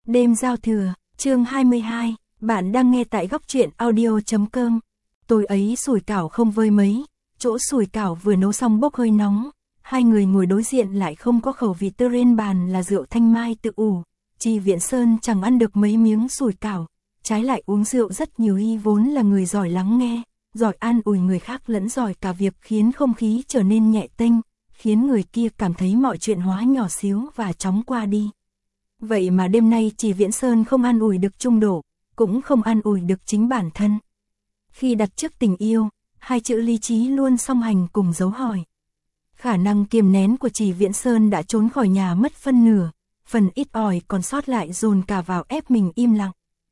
Đêm giao thừa, chương 22, bạn đang nghe tại góc truyện audio.com. Tối ấy sủi cảo không vơi mấy, chỗ sủi cảo vừa nấu xong bốc hơi nóng, hai người ngồi đối diện lại không có khẩu vị, trên bàn là rượu thanh mai tự ủ. Trì Viễn Sơn chẳng ăn được mấy miếng sủi cảo, trái lại uống rượu rất nhiều. Y vốn là người giỏi lắng nghe, giỏi an ủi người khác lẫn giỏi cả việc khiến không khí trở nên nhẹ tênh, khiến người kia cảm thấy mọi chuyện hóa nhỏ xíu và chóng qua đi. Vậy mà đêm nay Trì Viễn Sơn không an ủi được Trung Độ, cũng không an ủi được chính bản thân. Khi đặt trước tình yêu, hai chữ lý trí luôn song hành cùng dấu hỏi. Khả năng kiềm nén của Trì Viễn Sơn đã trốn khỏi nhà mất phân nửa, phần ít ỏi còn sót lại dồn cả vào ép mình im lặng.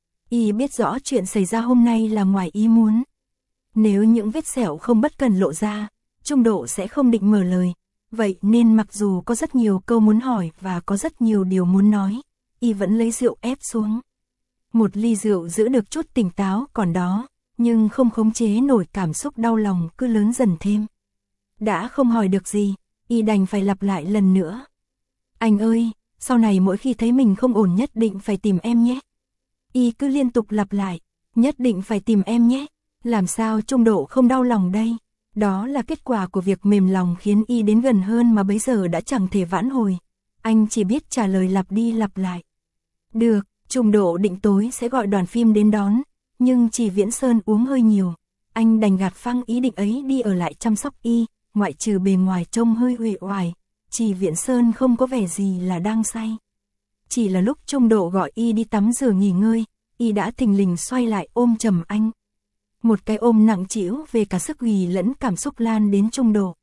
Y biết rõ chuyện xảy ra hôm nay là ngoài ý muốn. Nếu những vết sẹo không bất cần lộ ra, Trung Độ sẽ không định mở lời. Vậy nên mặc dù có rất nhiều câu muốn hỏi và có rất nhiều điều muốn nói, Y vẫn lấy rượu ép xuống. Một ly rượu giữ được chút tỉnh táo còn đó, nhưng không khống chế nổi cảm xúc đau lòng cứ lớn dần thêm. Đã không hỏi được gì, Y đành phải lặp lại lần nữa. Anh ơi, sau này mỗi khi thấy mình không ổn nhất định phải tìm em nhé. Y cứ liên tục lặp lại, nhất định phải tìm em nhé. Làm sao Trung Độ không đau lòng đây? Đó là kết quả của việc mềm lòng khiến Y đến gần hơn mà bấy giờ đã chẳng thể vãn hồi. Anh chỉ biết trả lời lặp đi lặp lại. Được, Trung Độ định tối sẽ gọi đoàn phim đến đón, nhưng Trì Viễn Sơn uống hơi nhiều. Anh đành gạt phăng ý định ấy đi ở lại chăm sóc Y, ngoại trừ bề ngoài trông hơi uể oải, Trì Viễn Sơn không có vẻ gì là đang say. Chỉ là lúc Trung Độ gọi Y đi tắm rửa nghỉ ngơi, Y đã thình lình xoay lại ôm chầm anh. Một cái ôm nặng trĩu về cả sức ghì lẫn cảm xúc lan đến Trung Độ.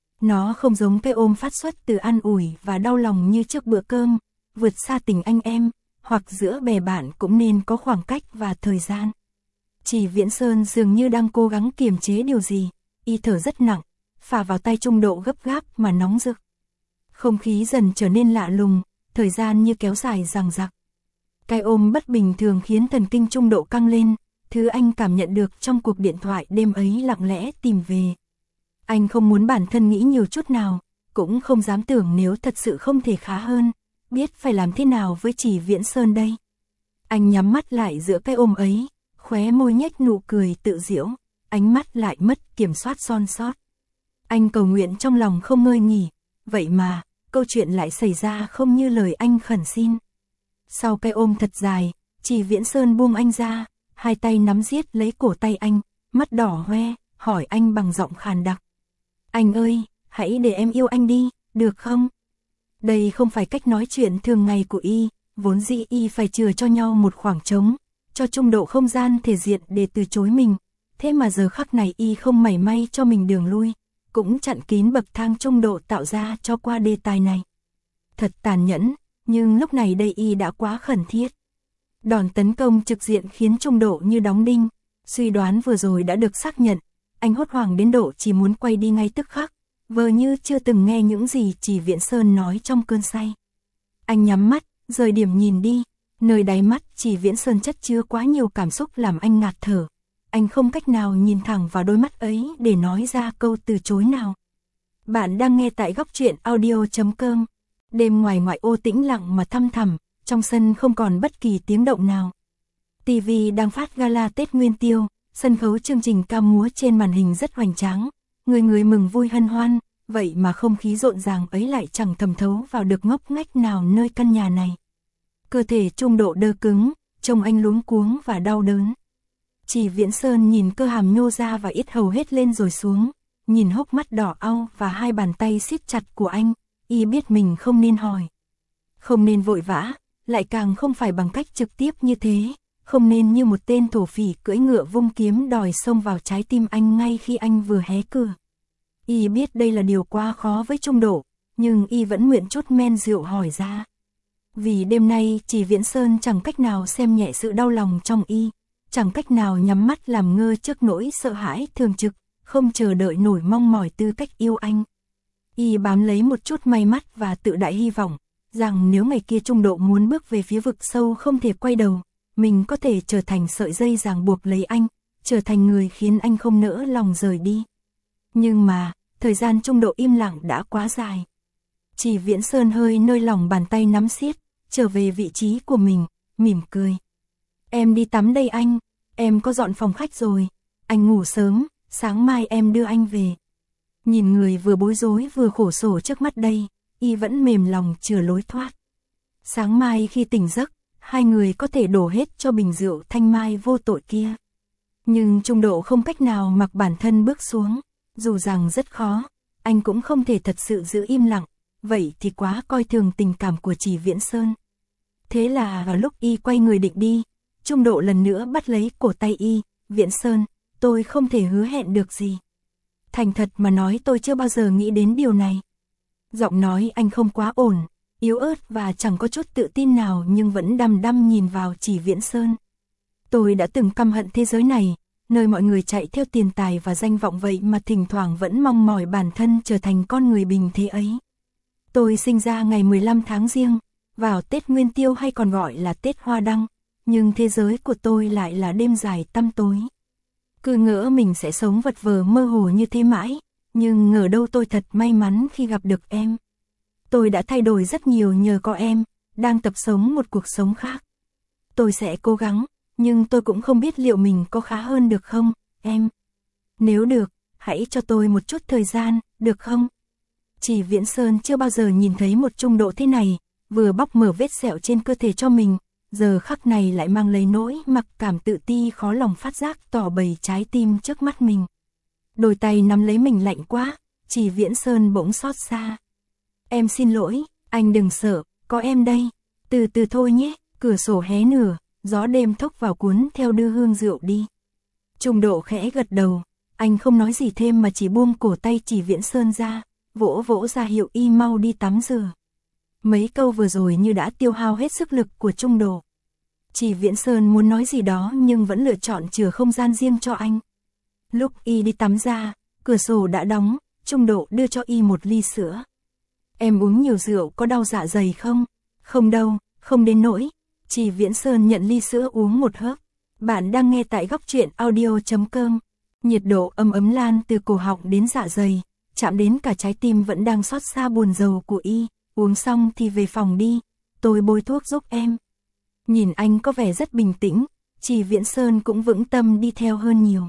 Nó không giống cái ôm phát xuất từ an ủi và đau lòng như trước bữa cơm, vượt xa tình anh em, hoặc giữa bè bạn cũng nên có khoảng cách và thời gian. Trì Viễn Sơn dường như đang cố gắng kiềm chế điều gì, Y thở rất nặng, phả vào tay Trung Độ gấp gáp mà nóng rực. Không khí dần trở nên lạ lùng, thời gian như kéo dài dằng dặc. Cái ôm bất bình thường khiến thần kinh Trung Độ căng lên, thứ anh cảm nhận được trong cuộc điện thoại đêm ấy lặng lẽ tìm về. Anh không muốn bản thân nghĩ nhiều chút nào, cũng không dám tưởng nếu thật sự không thể khá hơn, biết phải làm thế nào với Trì Viễn Sơn đây. Anh nhắm mắt lại giữa cái ôm ấy, khóe môi nhếch nụ cười tự giễu, ánh mắt lại mất kiểm soát son sót. Anh cầu nguyện trong lòng không ngơi nghỉ, vậy mà, câu chuyện lại xảy ra không như lời anh khẩn xin. Sau cái ôm thật dài, Trì Viễn Sơn buông anh ra, hai tay nắm giết lấy cổ tay anh, mắt đỏ hoe, hỏi anh bằng giọng khàn đặc. Anh ơi, hãy để em yêu anh đi, được không? Đây không phải cách nói chuyện thường ngày của Y, vốn dĩ Y phải chừa cho nhau một khoảng trống, cho Trung Độ không gian thể diện để từ chối mình. Thế mà giờ khắc này Y không mảy may cho mình đường lui, cũng chặn kín bậc thang Trung Độ tạo ra cho qua đề tài này. Thật tàn nhẫn, nhưng lúc này đây Y đã quá khẩn thiết. Đòn tấn công trực diện khiến Trung Độ như đóng đinh, suy đoán vừa rồi đã được xác nhận, anh hốt hoảng đến độ chỉ muốn quay đi ngay tức khắc, vờ như chưa từng nghe những gì Trì Viễn Sơn nói trong cơn say. Anh nhắm mắt, rời điểm nhìn đi, nơi đáy mắt Trì Viễn Sơn chất chứa quá nhiều cảm xúc làm anh ngạt thở. Anh không cách nào nhìn thẳng vào đôi mắt ấy để nói ra câu từ chối nào. Bạn đang nghe tại góc truyện audio.com. Đêm ngoài ngoại ô tĩnh lặng mà thăm thẳm, trong sân không còn bất kỳ tiếng động nào. TV đang phát gala Tết Nguyên Tiêu, sân khấu chương trình ca múa trên màn hình rất hoành tráng, người người mừng vui hân hoan, vậy mà không khí rộn ràng ấy lại chẳng thẩm thấu vào được ngóc ngách nào nơi căn nhà này. Cơ thể Trung Độ đơ cứng, trông anh luống cuống và đau đớn. Trì Viễn Sơn nhìn cơ hàm nhô ra và ít hầu hết lên rồi xuống, nhìn hốc mắt đỏ au và hai bàn tay siết chặt của anh, Y biết mình không nên hỏi. Không nên vội vã, lại càng không phải bằng cách trực tiếp như thế, không nên như một tên thổ phỉ cưỡi ngựa vung kiếm đòi xông vào trái tim anh ngay khi anh vừa hé cửa. Y biết đây là điều quá khó với Trung Độ, nhưng Y vẫn nguyện chút men rượu hỏi ra. Vì đêm nay Trì Viễn Sơn chẳng cách nào xem nhẹ sự đau lòng trong Y, chẳng cách nào nhắm mắt làm ngơ trước nỗi sợ hãi thường trực, không chờ đợi nổi mong mỏi tư cách yêu anh. Y bám lấy một chút may mắn và tự đại hy vọng, rằng nếu ngày kia Trung Độ muốn bước về phía vực sâu không thể quay đầu, mình có thể trở thành sợi dây ràng buộc lấy anh, trở thành người khiến anh không nỡ lòng rời đi. Nhưng mà, thời gian Trung Độ im lặng đã quá dài. Trì Viễn Sơn hơi nơi lòng bàn tay nắm siết, trở về vị trí của mình, mỉm cười. Em đi tắm đây anh, em có dọn phòng khách rồi, anh ngủ sớm, sáng mai em đưa anh về. Nhìn người vừa bối rối vừa khổ sở trước mắt đây, Y vẫn mềm lòng chừa lối thoát. Sáng mai khi tỉnh giấc, hai người có thể đổ hết cho bình rượu thanh mai vô tội kia. Nhưng Trung Độ không cách nào mặc bản thân bước xuống, dù rằng rất khó, anh cũng không thể thật sự giữ im lặng, vậy thì quá coi thường tình cảm của Chỉ Viễn Sơn. Thế là vào lúc Y quay người định đi, Trung Độ lần nữa bắt lấy cổ tay Y, Viễn Sơn, tôi không thể hứa hẹn được gì. Thành thật mà nói tôi chưa bao giờ nghĩ đến điều này. Giọng nói anh không quá ổn, yếu ớt và chẳng có chút tự tin nào nhưng vẫn đăm đăm nhìn vào Chỉ Viễn Sơn. Tôi đã từng căm hận thế giới này, nơi mọi người chạy theo tiền tài và danh vọng vậy mà thỉnh thoảng vẫn mong mỏi bản thân trở thành con người bình thế ấy. Tôi sinh ra ngày 15 tháng Giêng, vào Tết Nguyên Tiêu hay còn gọi là Tết Hoa Đăng, nhưng thế giới của tôi lại là đêm dài tăm tối. Cứ ngỡ mình sẽ sống vật vờ mơ hồ như thế mãi, nhưng ngờ đâu tôi thật may mắn khi gặp được em. Tôi đã thay đổi rất nhiều nhờ có em, đang tập sống một cuộc sống khác. Tôi sẽ cố gắng, nhưng tôi cũng không biết liệu mình có khá hơn được không, em. Nếu được, hãy cho tôi một chút thời gian, được không? Chỉ Viễn Sơn chưa bao giờ nhìn thấy một Trung Độ thế này, vừa bóc mở vết sẹo trên cơ thể cho mình, giờ khắc này lại mang lấy nỗi mặc cảm tự ti khó lòng phát giác tỏ bày trái tim trước mắt mình. Đôi tay nắm lấy mình lạnh quá, Chỉ Viễn Sơn bỗng xót xa. Em xin lỗi, anh đừng sợ, có em đây, từ từ thôi nhé, cửa sổ hé nửa, gió đêm thốc vào cuốn theo đưa hương rượu đi. Trung Độ khẽ gật đầu, anh không nói gì thêm mà chỉ buông cổ tay Chỉ Viễn Sơn ra, vỗ vỗ ra hiệu Y mau đi tắm rửa. Mấy câu vừa rồi như đã tiêu hao hết sức lực của Trung Độ. Chỉ Viễn Sơn muốn nói gì đó nhưng vẫn lựa chọn chừa không gian riêng cho anh. Lúc Y đi tắm ra, cửa sổ đã đóng, Trung Độ đưa cho Y một ly sữa. Em uống nhiều rượu có đau dạ dày không? Không đâu, không đến nỗi. Chỉ Viễn Sơn nhận ly sữa uống một hớp. Bạn đang nghe tại góc truyện audio.com. Nhiệt độ ấm ấm lan từ cổ họng đến dạ dày, chạm đến cả trái tim vẫn đang xót xa buồn rầu của Y. Uống xong thì về phòng đi, tôi bôi thuốc giúp em. Nhìn anh có vẻ rất bình tĩnh, Chỉ Viễn Sơn cũng vững tâm đi theo hơn nhiều.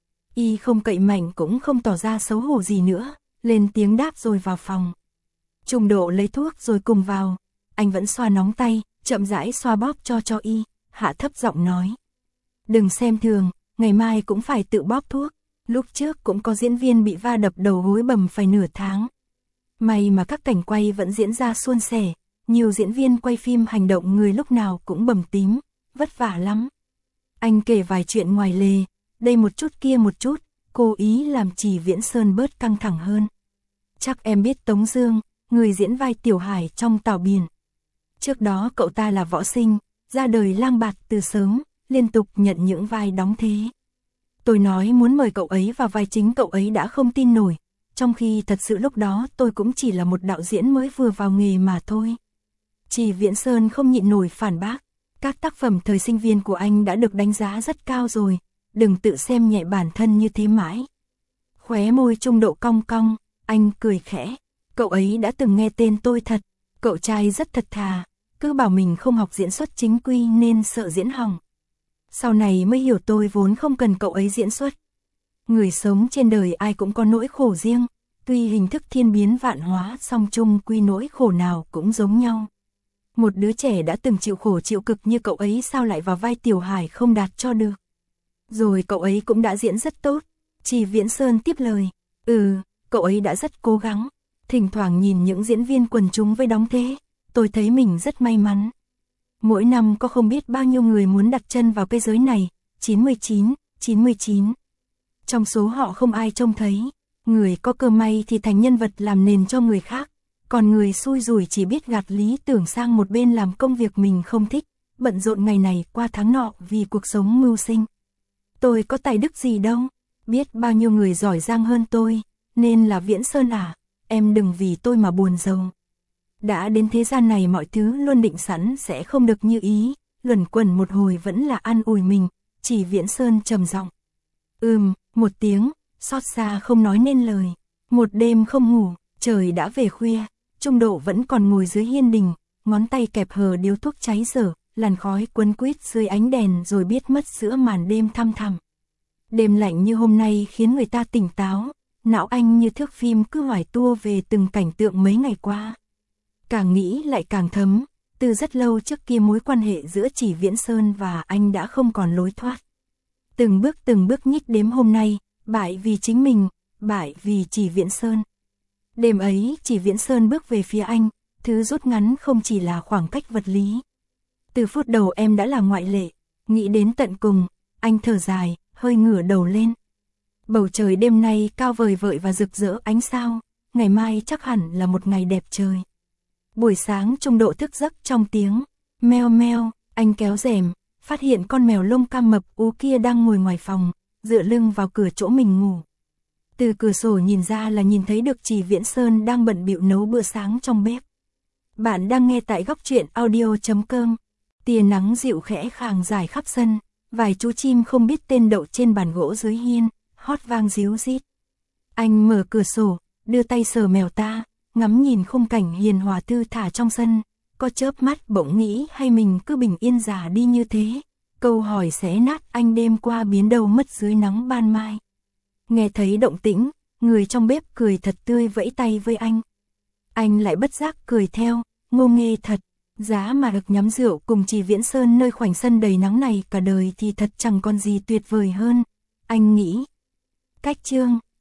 Y không cậy mạnh cũng không tỏ ra xấu hổ gì nữa, lên tiếng đáp rồi vào phòng. Trung Độ lấy thuốc rồi cùng vào, anh vẫn xoa nóng tay, chậm rãi xoa bóp cho Y, hạ thấp giọng nói. Đừng xem thường, ngày mai cũng phải tự bóp thuốc, lúc trước cũng có diễn viên bị va đập đầu gối bầm phải nửa tháng. May mà các cảnh quay vẫn diễn ra suôn sẻ, nhiều diễn viên quay phim hành động người lúc nào cũng bầm tím, vất vả lắm. Anh kể vài chuyện ngoài lề, đây một chút kia một chút, cố ý làm Chỉ Viễn Sơn bớt căng thẳng hơn. Chắc em biết Tống Dương, người diễn vai Tiểu Hải trong Tảo Biển. Trước đó cậu ta là võ sinh, ra đời lang bạt từ sớm, liên tục nhận những vai đóng thế. Tôi nói muốn mời cậu ấy vào vai chính cậu ấy đã không tin nổi, trong khi thật sự lúc đó tôi cũng chỉ là một đạo diễn mới vừa vào nghề mà thôi. Chỉ Viễn Sơn không nhịn nổi phản bác, các tác phẩm thời sinh viên của anh đã được đánh giá rất cao rồi, đừng tự xem nhẹ bản thân như thế mãi. Khóe môi Trung Độ cong cong, anh cười khẽ, cậu ấy đã từng nghe tên tôi thật, cậu trai rất thật thà, cứ bảo mình không học diễn xuất chính quy nên sợ diễn hỏng. Sau này mới hiểu tôi vốn không cần cậu ấy diễn xuất. Người sống trên đời ai cũng có nỗi khổ riêng, tuy hình thức thiên biến vạn hóa song chung quy nỗi khổ nào cũng giống nhau. Một đứa trẻ đã từng chịu khổ chịu cực như cậu ấy sao lại vào vai Tiểu Hải không đạt cho được. Rồi cậu ấy cũng đã diễn rất tốt. Chỉ Viễn Sơn tiếp lời, cậu ấy đã rất cố gắng. Thỉnh thoảng nhìn những diễn viên quần chúng với đóng thế, tôi thấy mình rất may mắn. Mỗi năm có không biết bao nhiêu người muốn đặt chân vào cái giới này, 99. Trong số họ không ai trông thấy, người có cơ may thì thành nhân vật làm nền cho người khác, còn người xui rủi chỉ biết gạt lý tưởng sang một bên làm công việc mình không thích, bận rộn ngày này qua tháng nọ vì cuộc sống mưu sinh. Tôi có tài đức gì đâu, biết bao nhiêu người giỏi giang hơn tôi, nên là Viễn Sơn à, em đừng vì tôi mà buồn rầu. Đã đến thế gian này mọi thứ luôn định sẵn sẽ không được như ý, luẩn quẩn một hồi vẫn là an ủi mình, Chỉ Viễn Sơn trầm giọng. Một tiếng, xót xa không nói nên lời. Một đêm không ngủ, trời đã về khuya, Trung Độ vẫn còn ngồi dưới hiên đình, ngón tay kẹp hờ điếu thuốc cháy dở, làn khói quấn quýt dưới ánh đèn rồi biết mất giữa màn đêm thăm thẳm. Đêm lạnh như hôm nay khiến người ta tỉnh táo, não anh như thước phim cứ hoài tua về từng cảnh tượng mấy ngày qua. Càng nghĩ lại càng thấm, từ rất lâu trước kia mối quan hệ giữa Chỉ Viễn Sơn và anh đã không còn lối thoát. Từng bước nhích đếm hôm nay, bại vì chính mình, bại vì Chỉ Viễn Sơn. Đêm ấy Chỉ Viễn Sơn bước về phía anh, thứ rút ngắn không chỉ là khoảng cách vật lý. Từ phút đầu em đã là ngoại lệ, nghĩ đến tận cùng, anh thở dài, hơi ngửa đầu lên. Bầu trời đêm nay cao vời vợi và rực rỡ ánh sao, ngày mai chắc hẳn là một ngày đẹp trời. Buổi sáng Trung Độ thức giấc trong tiếng meo meo, anh kéo rèm, phát hiện con mèo lông cam mập ú kia đang ngồi ngoài phòng, dựa lưng vào cửa chỗ mình ngủ. Từ cửa sổ nhìn ra là nhìn thấy được Chỉ Viễn Sơn đang bận bịu nấu bữa sáng trong bếp. Bạn đang nghe tại góc truyện audio.com. Tia nắng dịu khẽ khàng rải khắp sân, vài chú chim không biết tên đậu trên bàn gỗ dưới hiên, hót vang ríu rít. Anh mở cửa sổ, đưa tay sờ mèo ta, ngắm nhìn khung cảnh hiền hòa thư thả trong sân, có chớp mắt bỗng nghĩ hay mình cứ bình yên già đi như thế. Câu hỏi xé nát anh đêm qua biến đâu mất dưới nắng ban mai. Nghe thấy động tĩnh, người trong bếp cười thật tươi vẫy tay với anh. Anh lại bất giác cười theo, ngô nghê thật, giá mà được nhắm rượu cùng Chỉ Viễn Sơn nơi khoảnh sân đầy nắng này cả đời thì thật chẳng còn gì tuyệt vời hơn, anh nghĩ. Cách chương